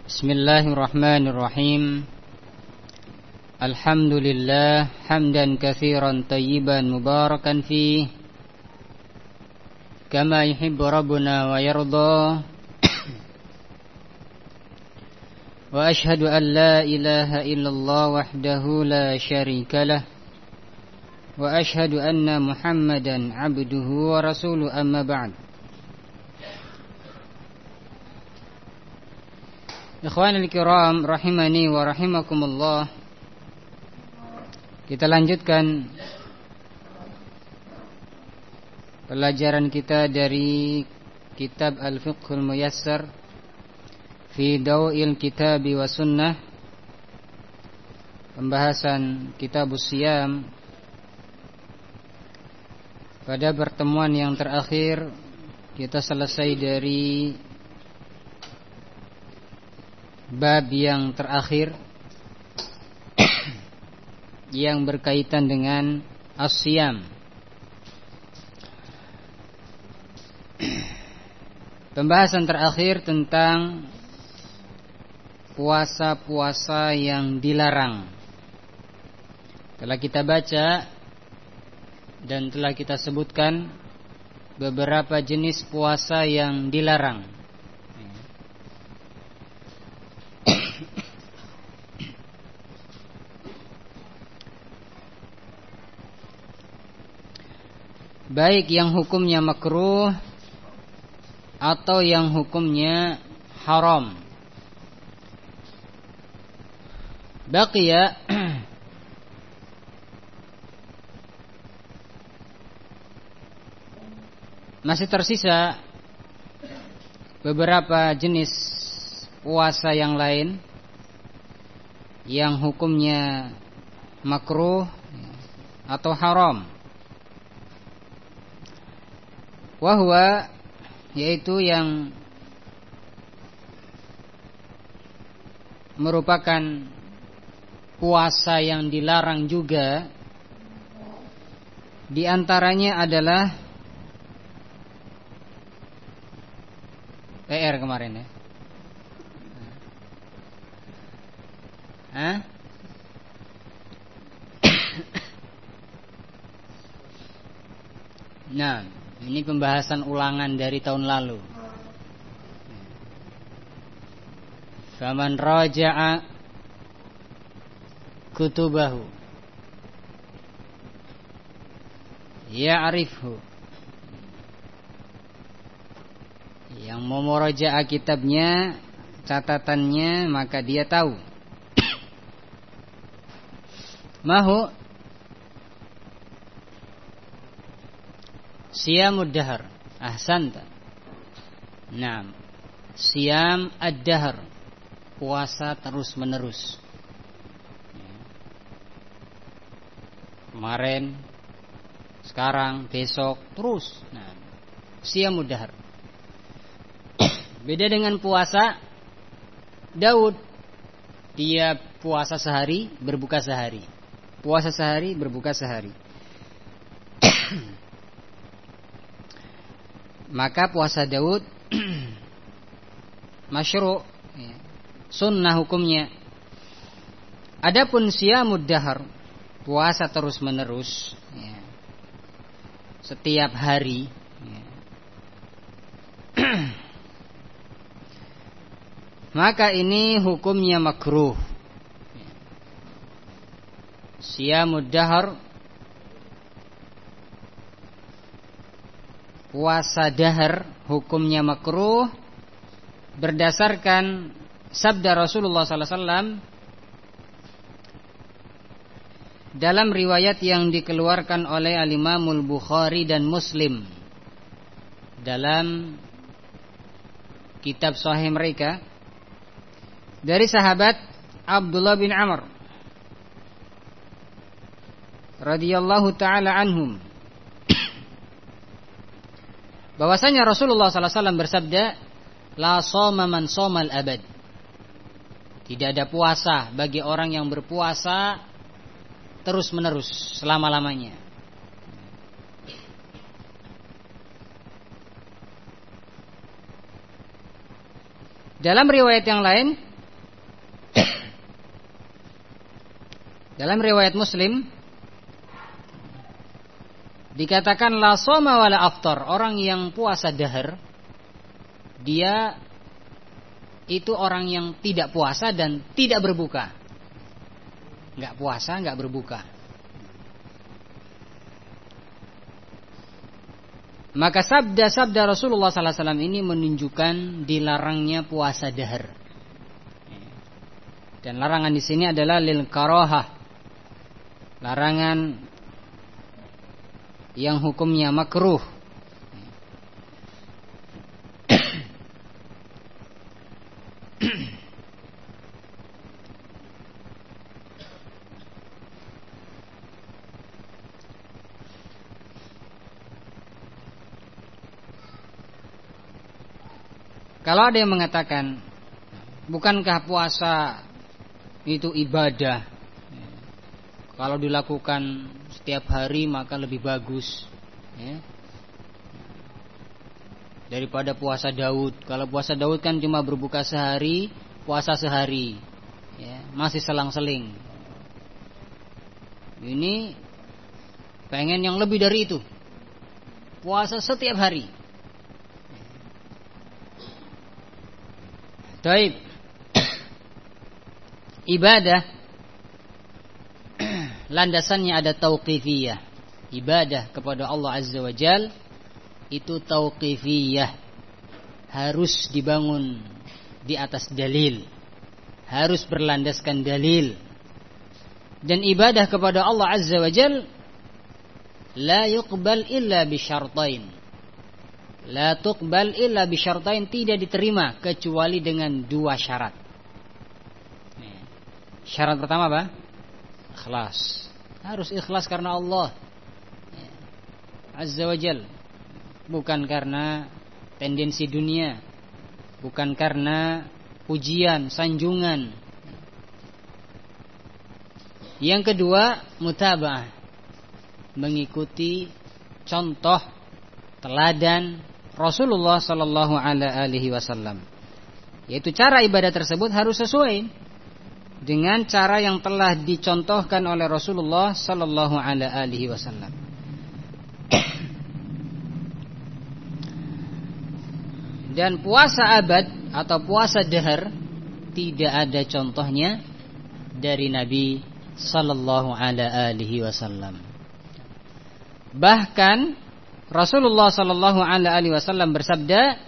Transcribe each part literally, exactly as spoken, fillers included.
Bismillahirrahmanirrahim. Alhamdulillah hamdan katsiran tayyiban mubarakan fih kama yuhibbu rabbuna wa yarda. Wa ashhadu an la ilaha illallah wahdahu la syarika lah. Wa ashhadu anna Muhammadan abduhu wa rasuluhu, amma ba'd. Ikhwanul kiram rahimani wa rahimakumullah. Kita lanjutkan pelajaran kita dari kitab Al-Fiqhul Muyassar fi Daw'il Kitabi wa Sunnah. Pembahasan Kitabus Siyam. Pada pertemuan yang terakhir kita selesai dari bab yang terakhir yang berkaitan dengan as-siyam. Pembahasan terakhir tentang puasa-puasa yang dilarang. Telah kita baca dan telah kita sebutkan beberapa jenis puasa yang dilarang. Baik yang hukumnya makruh atau yang hukumnya haram. Baqiya masih tersisa beberapa jenis puasa yang lain yang hukumnya makruh atau haram. Wahwa, yaitu yang merupakan puasa yang dilarang juga. Di antaranya adalah P R kemarin ya. Hah? Nah, ini pembahasan ulangan dari tahun lalu. Faman raja'a kutubahu ya'rifhu. Yang mau murajaah kitabnya, catatannya, maka dia tahu. Mahu Siyamud dahar. Ahsanta. Naam. Siyam ad-dahar. Puasa terus menerus. Kemarin, sekarang, besok, terus. Nah, Siyamud dahar. Beda dengan puasa Daud. Dia puasa sehari, berbuka sehari. Puasa sehari, berbuka sehari. Maka puasa Daud masyru', sunnah hukumnya. Adapun siyamud dahar, puasa terus menerus, setiap hari, maka ini hukumnya makruh. Siyamud dahar, puasa dahar, hukumnya makruh berdasarkan sabda Rasulullah sallallahu alaihi wasallam dalam riwayat yang dikeluarkan oleh Al-Imamul Bukhari dan Muslim dalam kitab sahih mereka dari sahabat Abdullah bin Amr radhiyallahu taala anhum, bahwasanya Rasulullah sallallahu alaihi wasallam bersabda, la shoma man shomal abad. Tidak ada puasa bagi orang yang berpuasa terus menerus selama-lamanya. Dalam riwayat yang lain, Dalam riwayat Muslim dikatakan la shoma wala aftar. Orang yang puasa dahar, dia itu orang yang tidak puasa dan tidak berbuka. Enggak puasa, enggak berbuka. Maka sabda-sabda Rasulullah sallallahu alaihi wasallam ini menunjukkan dilarangnya puasa dahar. Dan larangan di sini adalah lil karahah. Larangan yang hukumnya makruh. Kalau ada yang mengatakan, bukankah puasa itu ibadah? Kalau dilakukan setiap hari maka lebih bagus, ya, daripada puasa Daud. Kalau puasa Daud kan cuma berbuka sehari, puasa sehari, ya, masih selang-seling. Ini pengen yang lebih dari itu, puasa setiap hari. Taib. Ibadah landasannya ada tauqifiyah. Ibadah kepada Allah Azza wa Jal itu tauqifiyah, harus dibangun di atas dalil, harus berlandaskan dalil. Dan ibadah kepada Allah Azza wa Jal la yuqbal illa bi syartain. La tuqbal illa bi syartain, tidak diterima kecuali dengan dua syarat. Syarat pertama apa? Ikhlas. Harus ikhlas karena Allah Azza wa Jal, bukan karena tendensi dunia, bukan karena pujian, sanjungan. Yang kedua, mutaba'ah, mengikuti contoh teladan Rasulullah sallallahu alaihi wasallam. Yaitu cara ibadah tersebut harus sesuai dengan cara yang telah dicontohkan oleh Rasulullah sallallahu alaihi wasallam. Dan puasa abad atau puasa dahar tidak ada contohnya dari Nabi sallallahu alaihi wasallam. Bahkan Rasulullah sallallahu alaihi wasallam bersabda,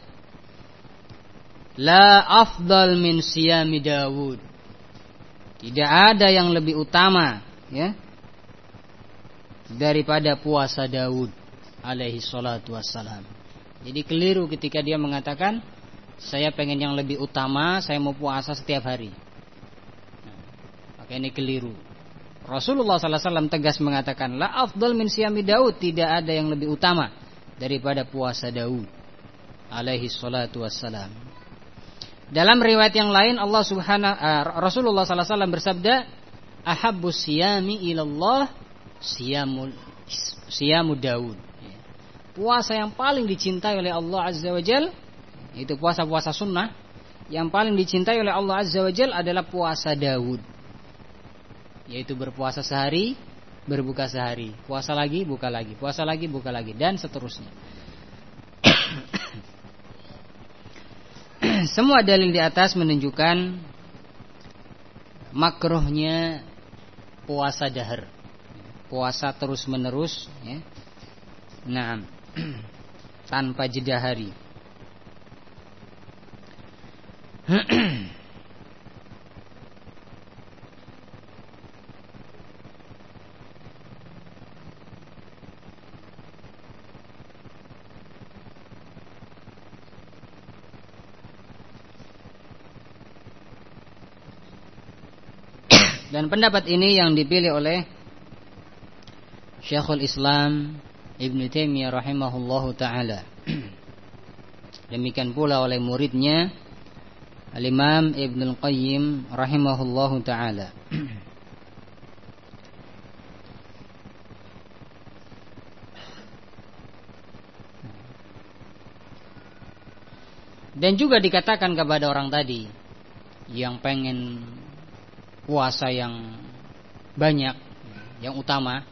la afdal min siyami Dawud. Tidak ada yang lebih utama, ya, daripada puasa Daud alaihi salatu wassalam. Jadi keliru ketika dia mengatakan, saya pengen yang lebih utama, saya mau puasa setiap hari. Nah, maka ini keliru. Rasulullah sallallahu alaihi wasallam tegas mengatakan, la afdal min siyami Daud, tidak ada yang lebih utama daripada puasa Daud alaihi salatu wassalam. Dalam riwayat yang lain Allah Subhanahu uh, Rasulullah sallallahu alaihi wasallam bersabda, ahabbus siyami ilallah siyamul siyamu Daud. Puasa yang paling dicintai oleh Allah Azza wa Jal, itu puasa-puasa sunnah, yang paling dicintai oleh Allah Azza wa Jal adalah puasa Daud, yaitu berpuasa sehari, berbuka sehari, puasa lagi, buka lagi, puasa lagi, buka lagi, dan seterusnya. Semua dalil di atas menunjukkan makruhnya puasa dahar, puasa terus menerus, ya. Nah, tanpa jeda hari. Dan pendapat ini yang dipilih oleh Syekhul Islam Ibnu Taimiyah rahimahullahu taala. Demikian pula oleh muridnya Al-Imam Ibnu Qayyim rahimahullahu taala. Dan juga dikatakan kepada orang tadi yang pengen puasa yang banyak, yang utama.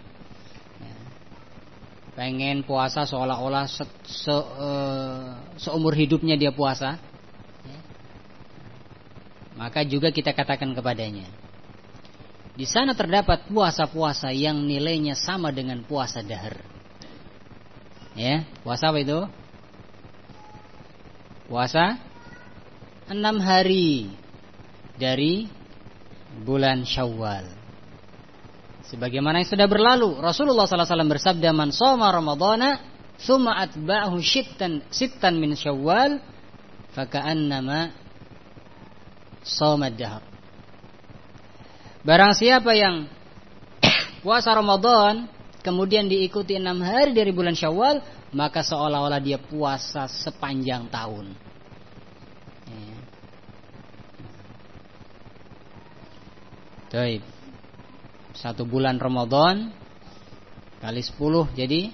Pengen puasa seolah-olah se, se, uh, seumur hidupnya dia puasa, maka juga kita katakan kepadanya, di sana terdapat puasa-puasa yang nilainya sama dengan puasa dahar. Ya, puasa apa itu? Puasa enam hari dari bulan Syawal. Sebagaimana yang sudah berlalu, Rasulullah sallallahu alaihi wasallam bersabda, "Man shoma Ramadhana, tsumma atba'ahu sittan sittan min Syawal, faka'annama shoma ad-dahr." Barang siapa yang puasa Ramadan kemudian diikuti enam hari dari bulan Syawal, maka seolah-olah dia puasa sepanjang tahun. Baik. Satu bulan Ramadan kali sepuluh jadi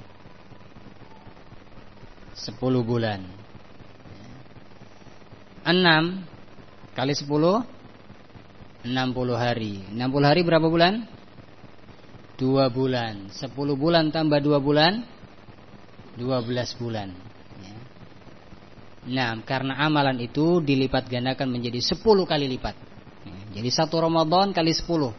sepuluh bulan. Enam kali sepuluh enam puluh hari. Enam puluh hari berapa bulan? Dua bulan. Sepuluh bulan tambah dua bulan, dua belas bulan. Nah, karena amalan itu dilipat gandakan menjadi sepuluh kali lipat. Jadi satu Ramadan kali sepuluh,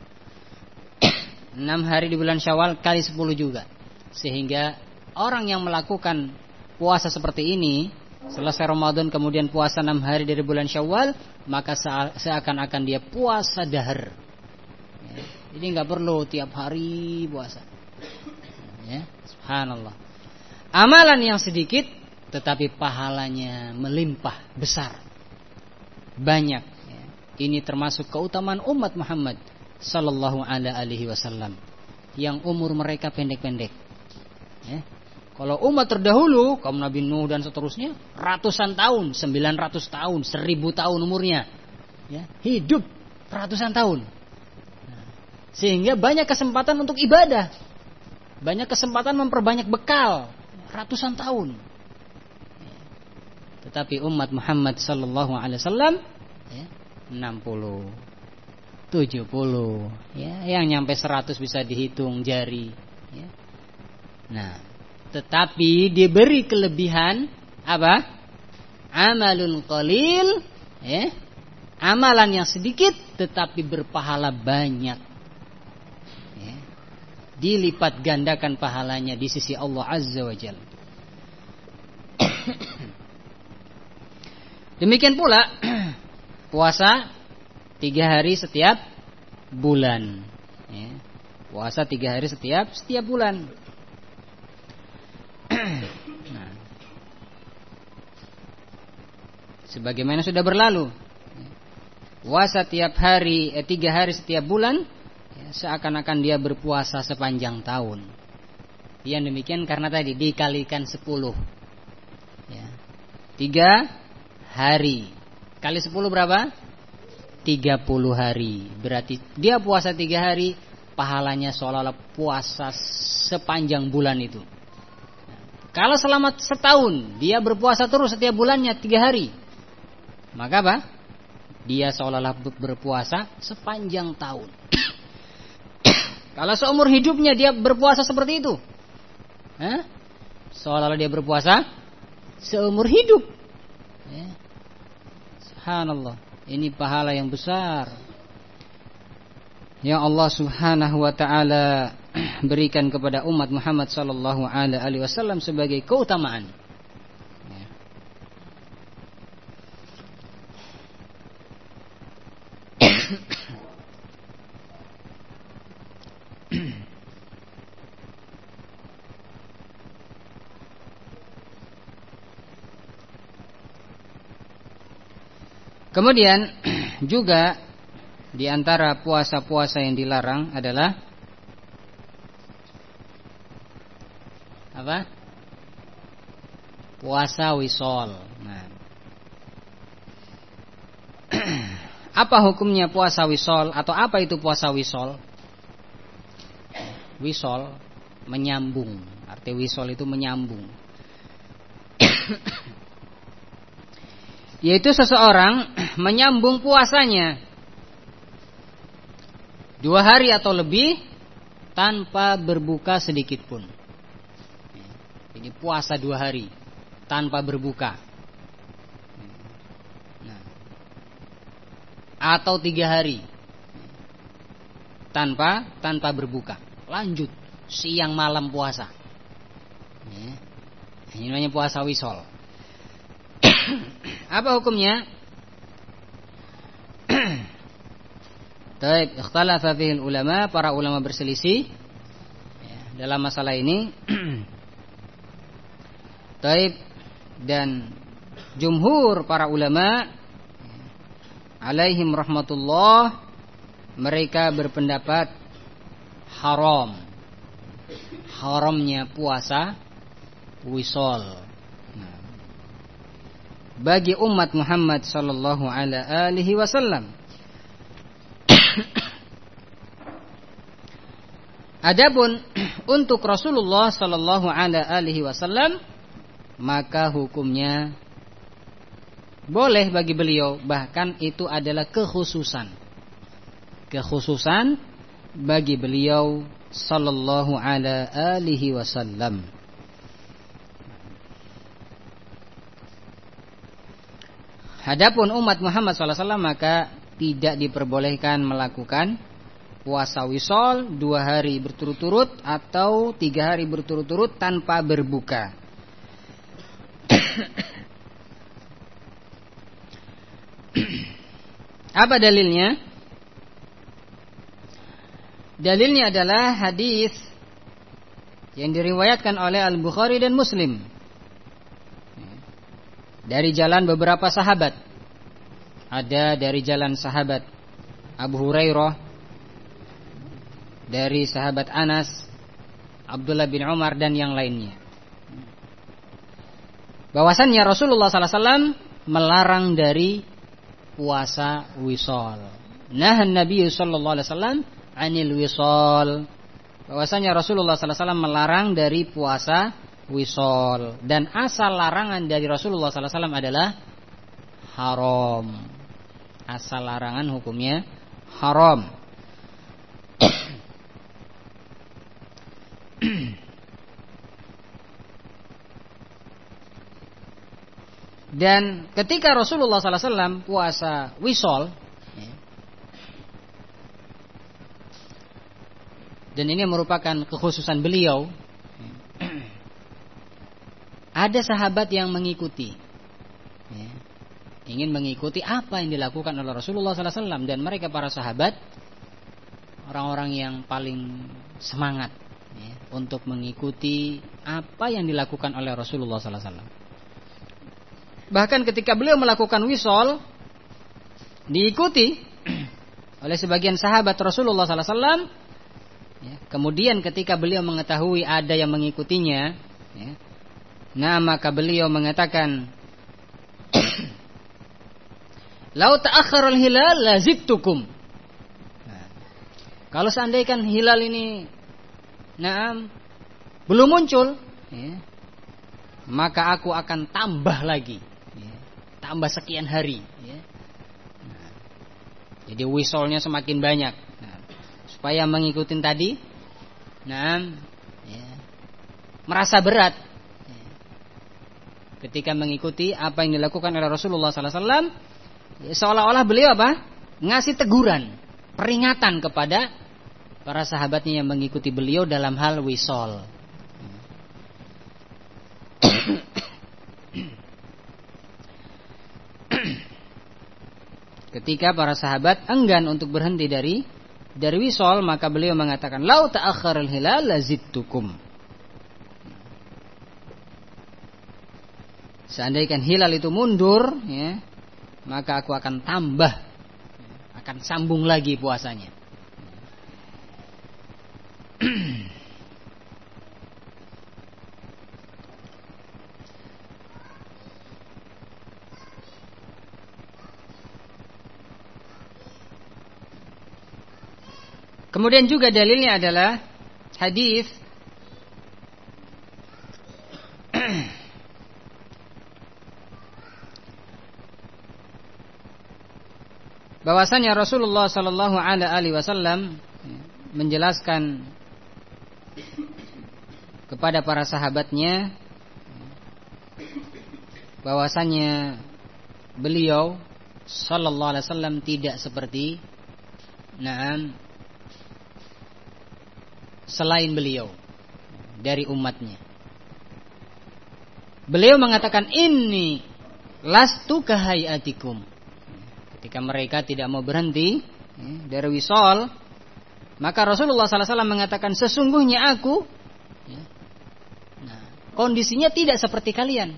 enam hari di bulan Syawal kali sepuluh juga. Sehingga orang yang melakukan puasa seperti ini, selesai Ramadan kemudian puasa enam hari dari bulan Syawal, maka seakan-akan dia puasa dahar. Ya, jadi nggak perlu tiap hari puasa. Ya, subhanallah. Amalan yang sedikit tetapi pahalanya melimpah besar, banyak. Ya, ini termasuk keutamaan umat Muhammad sallallahu alaihi wasallam yang umur mereka pendek-pendek. Ya. Kalau umat terdahulu, kaum Nabi Nuh dan seterusnya, ratusan tahun, sembilan ratus tahun, seribu tahun umurnya. Ya, hidup ratusan tahun. Sehingga banyak kesempatan untuk ibadah. Banyak kesempatan memperbanyak bekal, ratusan tahun. Tetapi umat Muhammad sallallahu alaihi wasallam ya, enam puluh, tujuh puluh, ya, yang nyampe seratus bisa dihitung jari. Ya. Nah, tetapi diberi kelebihan apa? Amalun qalil, ya. Amalan yang sedikit tetapi berpahala banyak. Ya. Dilipat gandakan pahalanya di sisi Allah Azza wa Jalla. Demikian pula puasa tiga hari setiap bulan. Ya. Puasa tiga hari setiap setiap bulan. Nah, sebagaimana sudah berlalu, puasa tiap hari, eh, tiga hari setiap bulan, ya, seakan-akan dia berpuasa sepanjang tahun. Yang demikian karena tadi dikalikan sepuluh, ya. Tiga hari kali sepuluh berapa? Tiga puluh hari. Berarti dia puasa tiga hari, pahalanya seolah-olah puasa sepanjang bulan itu. Kalau selama setahun dia berpuasa terus setiap bulannya tiga hari, maka apa? Dia seolah-olah berpuasa sepanjang tahun. Kalau seumur hidupnya dia berpuasa seperti itu, eh? seolah-olah dia berpuasa seumur hidup. Ya. Subhanallah, ini pahala yang besar yang Allah Subhanahu wa taala berikan kepada umat Muhammad sallallahu alaihi wasallam sebagai keutamaan. Ya. Kemudian juga di antara puasa-puasa yang dilarang adalah apa? Puasa wisol. Nah. Apa hukumnya puasa wisol atau apa itu puasa wisol? Wisol menyambung. Arti wisol itu menyambung. Yaitu seseorang menyambung puasanya dua hari atau lebih tanpa berbuka sedikit pun. Jadi puasa dua hari tanpa berbuka. Nah, atau tiga hari tanpa tanpa berbuka. Lanjut siang malam puasa. Ini namanya puasa wisol. Apa hukumnya? Taib, ikhtalafa fihi ulama, para ulama berselisih ya, dalam masalah ini. Taib, dan jumhur para ulama alaihim rahmatullah, mereka berpendapat haram. Haramnya puasa wisol. Nah, bagi umat Muhammad sallallahu alaihi wasallam. Adapun untuk Rasulullah sallallahu alaihi wasallam, maka hukumnya boleh bagi beliau, bahkan itu adalah kekhususan. Kekhususan bagi beliau sallallahu alaihi wasallam. Adapun umat Muhammad sallallahu alaihi wasallam, maka tidak diperbolehkan melakukan puasa wisol dua hari berturut-turut atau tiga hari berturut-turut tanpa berbuka. Apa dalilnya? Dalilnya adalah hadis yang diriwayatkan oleh Al-Bukhari dan Muslim dari jalan beberapa sahabat. Ada dari jalan sahabat Abu Hurairah, dari sahabat Anas, Abdullah bin Umar dan yang lainnya, bahwasannya Rasulullah sallallahu alaihi wasallam melarang dari puasa wisol. Nahan Nabi sallallahu alaihi wasallam anil wisol. Bahwasanya Rasulullah sallallahu alaihi wasallam melarang dari puasa wisol, dan asal larangan dari Rasulullah sallallahu alaihi wasallam adalah haram. Asal larangan hukumnya haram. Dan ketika Rasulullah sallallahu alaihi wasallam puasa wisol, dan ini merupakan kekhususan beliau, ada sahabat yang mengikuti, ingin mengikuti apa yang dilakukan oleh Rasulullah sallallahu alaihi wasallam, dan mereka para sahabat orang-orang yang paling semangat untuk mengikuti apa yang dilakukan oleh Rasulullah sallallahu alaihi wasallam. Bahkan ketika beliau melakukan wisol, diikuti oleh sebagian sahabat Rasulullah sallallahu alaihi wasallam. Ya, kemudian ketika beliau mengetahui ada yang mengikutinya, ya, nah maka beliau mengatakan, "Lau ta'akhkharul hilal lazidtukum." Nah, kalau seandainya hilal ini, nah, belum muncul, ya, maka aku akan tambah lagi, ya, tambah sekian hari. Ya. Nah, jadi wisolnya semakin banyak. Nah, supaya mengikuti tadi, nah, ya, merasa berat ya, ketika mengikuti apa yang dilakukan oleh Rasulullah sallallahu alaihi wasallam, ya, seolah-olah beliau apa? Ngasih teguran, peringatan kepada para sahabatnya yang mengikuti beliau dalam hal wisol. Ketika para sahabat enggan untuk berhenti dari dari wisol, maka beliau mengatakan, "Lau ta'akhkharul hilal lazidtukum." Seandainya hilal itu mundur, ya, maka aku akan tambah, akan sambung lagi puasanya. Kemudian juga dalilnya adalah hadis bahwasanya Rasulullah sallallahu alaihi wasallam menjelaskan kepada para sahabatnya bahwasannya beliau sallallahu alaihi wasallam tidak seperti na'am selain beliau dari umatnya. Beliau mengatakan inni lastu kahayatikum. Ketika mereka tidak mau berhenti dari wisol, maka Rasulullah sallallahu alaihi wasallam mengatakan sesungguhnya aku nah, kondisinya tidak seperti kalian.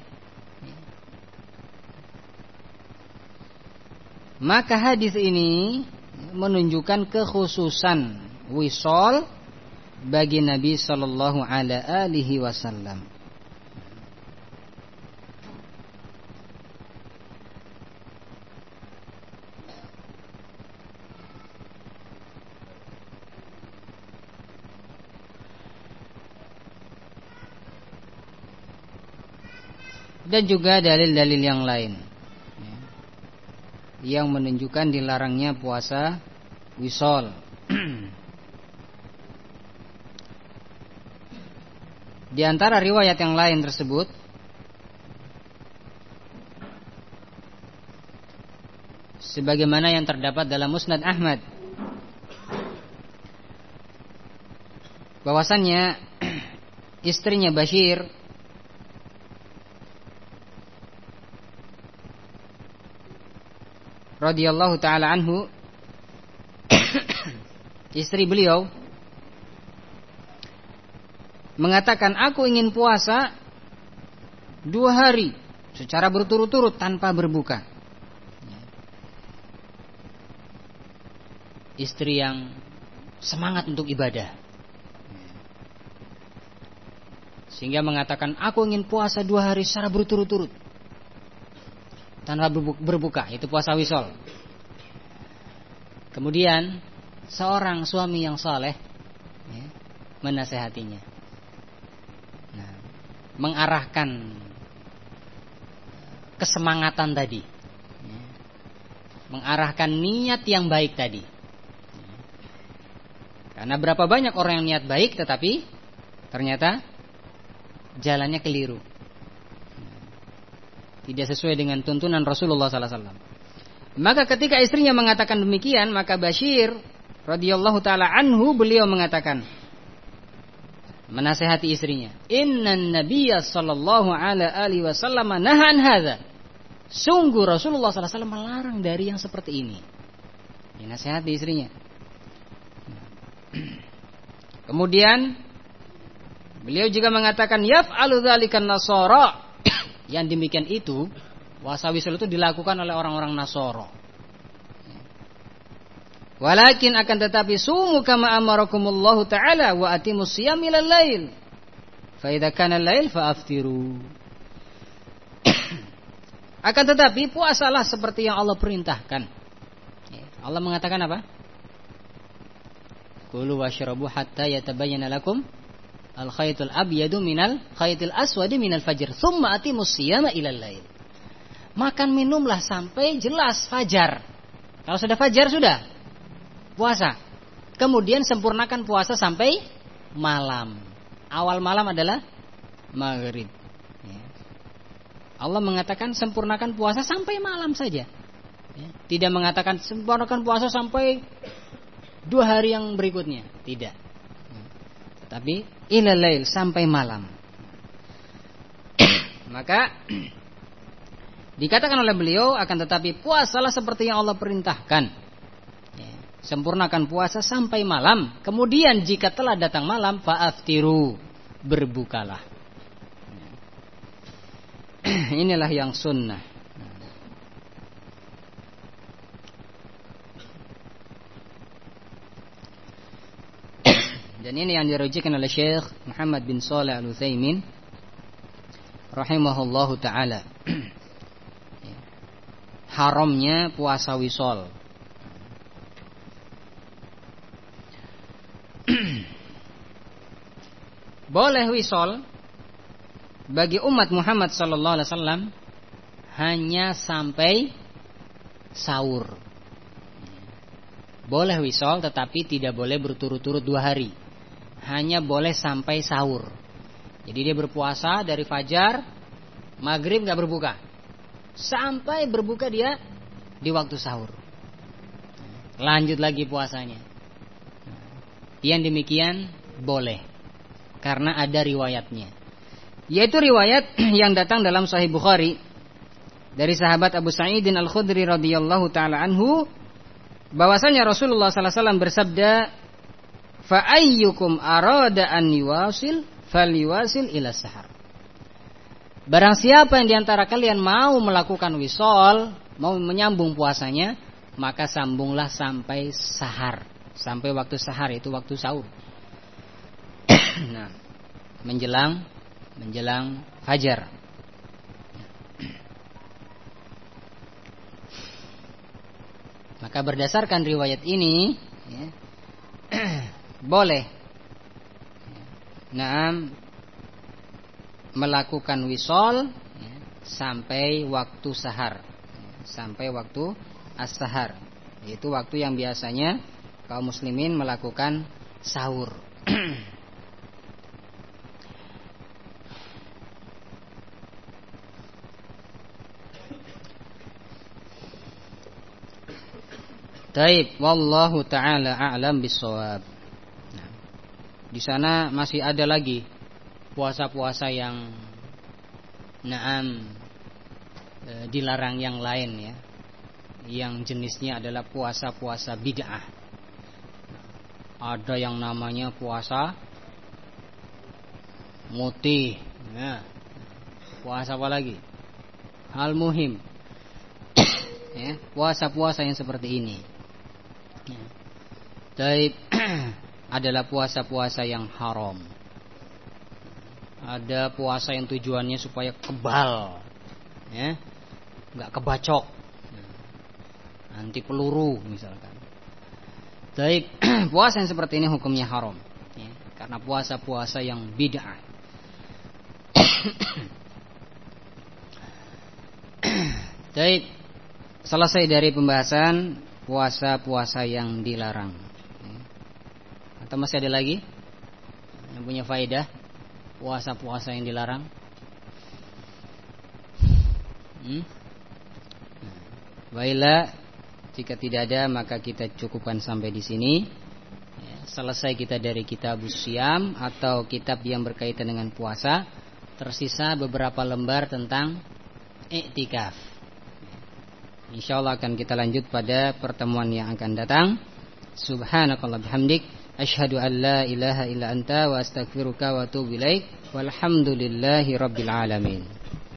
Maka hadis ini menunjukkan kekhususan wisol bagi Nabi sallallahu alaihi wasallam. Dan juga dalil-dalil yang lain yang menunjukkan dilarangnya puasa wisol. Di antara riwayat yang lain tersebut sebagaimana yang terdapat dalam Musnad Ahmad, bahwasannya istrinya Bashir radhiyallahu taala anhu, istri beliau mengatakan, aku ingin puasa dua hari secara berturut-turut tanpa berbuka. Istri yang semangat untuk ibadah, sehingga mengatakan, aku ingin puasa dua hari secara berturut-turut tanpa berbuka, itu puasa wisol. Kemudian seorang suami yang saleh ya, menasehatinya, nah, mengarahkan kesemangatan tadi, ya, mengarahkan niat yang baik tadi. Karena berapa banyak orang yang niat baik tetapi ternyata jalannya keliru, tidak sesuai dengan tuntunan Rasulullah sallallahu alaihi wasallam. Maka ketika istrinya mengatakan demikian, maka Bashir radhiyallahu taala anhu, beliau mengatakan, menasihati istrinya, innan nabiyya sallallahu alaihi wasallam nahan hadza. Sungguh Rasulullah sallallahu alaihi wasallam melarang dari yang seperti ini. Ini nasihati istrinya. Kemudian beliau juga mengatakan, yaf'alu dzalikan nasara. Yang demikian itu, puasa wisol itu dilakukan oleh orang-orang Nasoro. Walakin akan tetapi sumu kama amarakumullahu ta'ala wa atimus siyam ilal lail. Fa idza kana al-lail fa'aftiru. Akan tetapi puasalah seperti yang Allah perintahkan. Allah mengatakan apa? Kulu washrabu hatta yatabayyana lakum al-khaytul abyadu minal khaytil aswadi minal fajr thumma atimus siyama ilal lail. Makan minumlah sampai jelas fajar. Kalau sudah fajar sudah puasa. Kemudian sempurnakan puasa sampai malam. Awal malam adalah maghrib. Allah mengatakan sempurnakan puasa sampai malam saja. Tidak mengatakan sempurnakan puasa sampai dua hari yang berikutnya. Tidak. Tapi ilal lail, sampai malam. Maka dikatakan oleh beliau, akan tetapi puasalah seperti yang Allah perintahkan. Ya, sempurnakan puasa sampai malam. Kemudian jika telah datang malam, fa'aftiru, berbukalah. Ya. Inilah yang sunnah. Dan ini yang dirujukan oleh Syekh Muhammad bin Shalih Al-Utsaimin rahimahullahu taala. Haramnya puasa wisol. Boleh wisol bagi umat Muhammad sallallahu alaihi wasallam hanya sampai sahur. Boleh wisol tetapi tidak boleh berturut-turut dua hari. Hanya boleh sampai sahur. Jadi dia berpuasa dari fajar, maghrib gak berbuka, sampai berbuka dia di waktu sahur. Lanjut lagi puasanya. Yang demikian boleh, karena ada riwayatnya. Yaitu riwayat yang datang dalam Sahih Bukhari dari sahabat Abu Sa'id Al-Khudri radhiyallahu taala anhu, bahwasanya Rasulullah sallallahu alaihi wasallam bersabda, "Fa ayyukum arada an yuwasil falyuwasil ila sahar." Barang siapa yang diantara kalian mau melakukan wisol, mau menyambung puasanya, maka sambunglah sampai sahar, sampai waktu sahar, itu waktu sahur. Nah, menjelang menjelang fajar. Maka berdasarkan riwayat ini, ya, boleh, nah, melakukan wisol ya, sampai waktu sahar, ya, sampai waktu as-sahar, yaitu waktu yang biasanya kaum muslimin melakukan sahur. Taib, wallahu taala a'lam bissawab. Nah, di sana masih ada lagi puasa-puasa yang naam e, dilarang yang lain ya. Yang jenisnya adalah puasa-puasa bid'ah. Ada yang namanya puasa mutih. Ya. Puasa apa lagi? Hal muhim. Ya, puasa-puasa yang seperti ini. Ya. Taib adalah puasa-puasa yang haram. Ada puasa yang tujuannya supaya kebal, ya, nggak kebacok, anti peluru misalkan. Taib puasa yang seperti ini hukumnya haram, ya, karena puasa-puasa yang bid'ah. Taib, selesai dari pembahasan puasa-puasa yang dilarang. Atau masih ada lagi yang punya faedah puasa-puasa yang dilarang? Hmm? Baiklah, jika tidak ada maka kita cukupkan sampai di sini. Ya, selesai kita dari kitab Syiyam atau kitab yang berkaitan dengan puasa. Tersisa beberapa lembar tentang i'tikaf. InsyaAllah akan kita lanjut pada pertemuan yang akan datang. Subhanakallah bihamdik, asyhadu an la ilaha illa anta wa astaghfiruka wa atubu ilaik. Walhamdulillahi rabbil alamin.